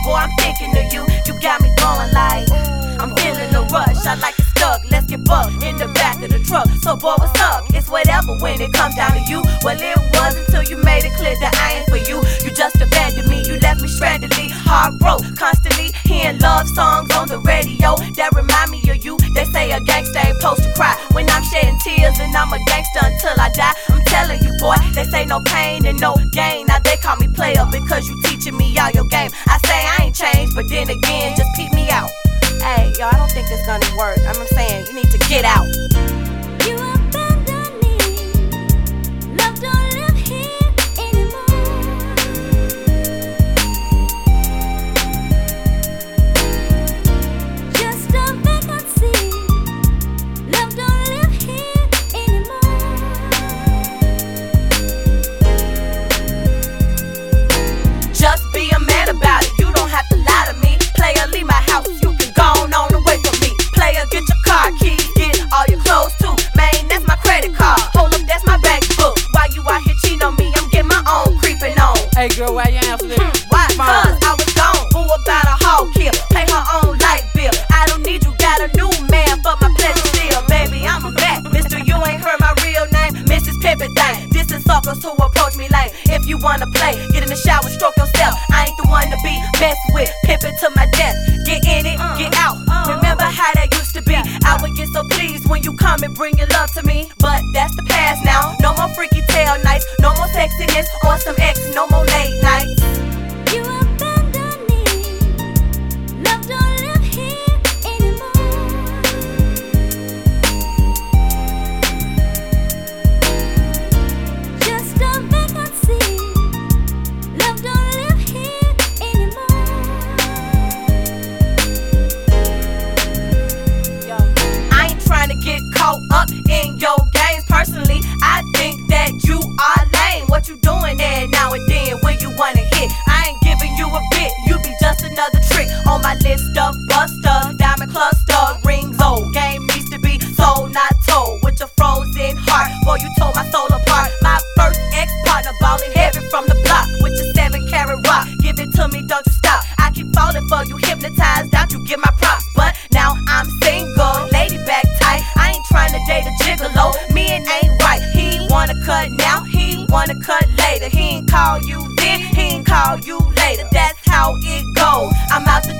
boy, I'm thinking of you. You got me going like, I'm feeling the rush. I like it stuck, let's get bucked in the back of the truck. So boy, what's up? It's whatever when it comes down to you. Well, it was until you made it clear that I ain't for you. You just abandoned me, you left me strandedly, heart broke, constantly hearing love songs on the radio that remind me of you. They say a gangster ain't supposed to cry when I'm shedding tears, and I'm a gangster until I die. I'm telling you, boy, they say no pain and no gain. Now they call me player because you teaching me all your game. I say I ain't changed, but then again, just peep me out. Hey, yo, I don't think this gonna work. I'm saying you need to get out. You abandoned me. Love don't live here anymore. Just a vacancy. Love don't live here anymore. Just be a man about it. You don't have to lie to me. Player, leave my house. You can go on away from me. Player, get your car keys. Get all your clothes too. Man, that's my credit card. Hold up, that's my bank book. While you out here cheating on me, I'm getting my own creeping on. Hey girl, why you answer that? Why? Cause I was gone. Who about a hog kill? Pay her own light bill. I don't need you, got a new man for my pleasure still. Baby, I'm back. Mister, you ain't heard my real name. Mrs. Pimpin' Thing. This is suckers who approach me lame. If you wanna play, get in the shower, stroke yourself. I ain't the one to be messed with. Pimpin' to my death. Get in it, get out. Remember how that used to be? I would get so pleased when you come and bring your love to me. But that's the past now. No more freaky tail nights. No more sexiness or some ex. No more late nights. You abandoned me. Love don't live here anymore. Just a vacancy. Love don't live here anymore. Yo, I ain't trying to get caught up in your games. Personally, I think that you are lame. What you doing there now and then when you wanna hit? I ain't giving you a bit. You be just another trick on my list of busters. Diamond cluster rings. Old game needs to be sold, not told. With your frozen heart, boy, you tore my soul apart. My first ex-partner ballin' heavy from the block with your 7-carat rock. Give it to me, don't you stop. I keep falling for you, hypnotized out. You get my props, but now I'm single, lady back tight. I ain't trying to date a gigolo. Me and ain't right. He ain't wanna cut now, he ain't wanna cut later. He ain't call you then, he ain't call you later. That's how it goes. I'm out the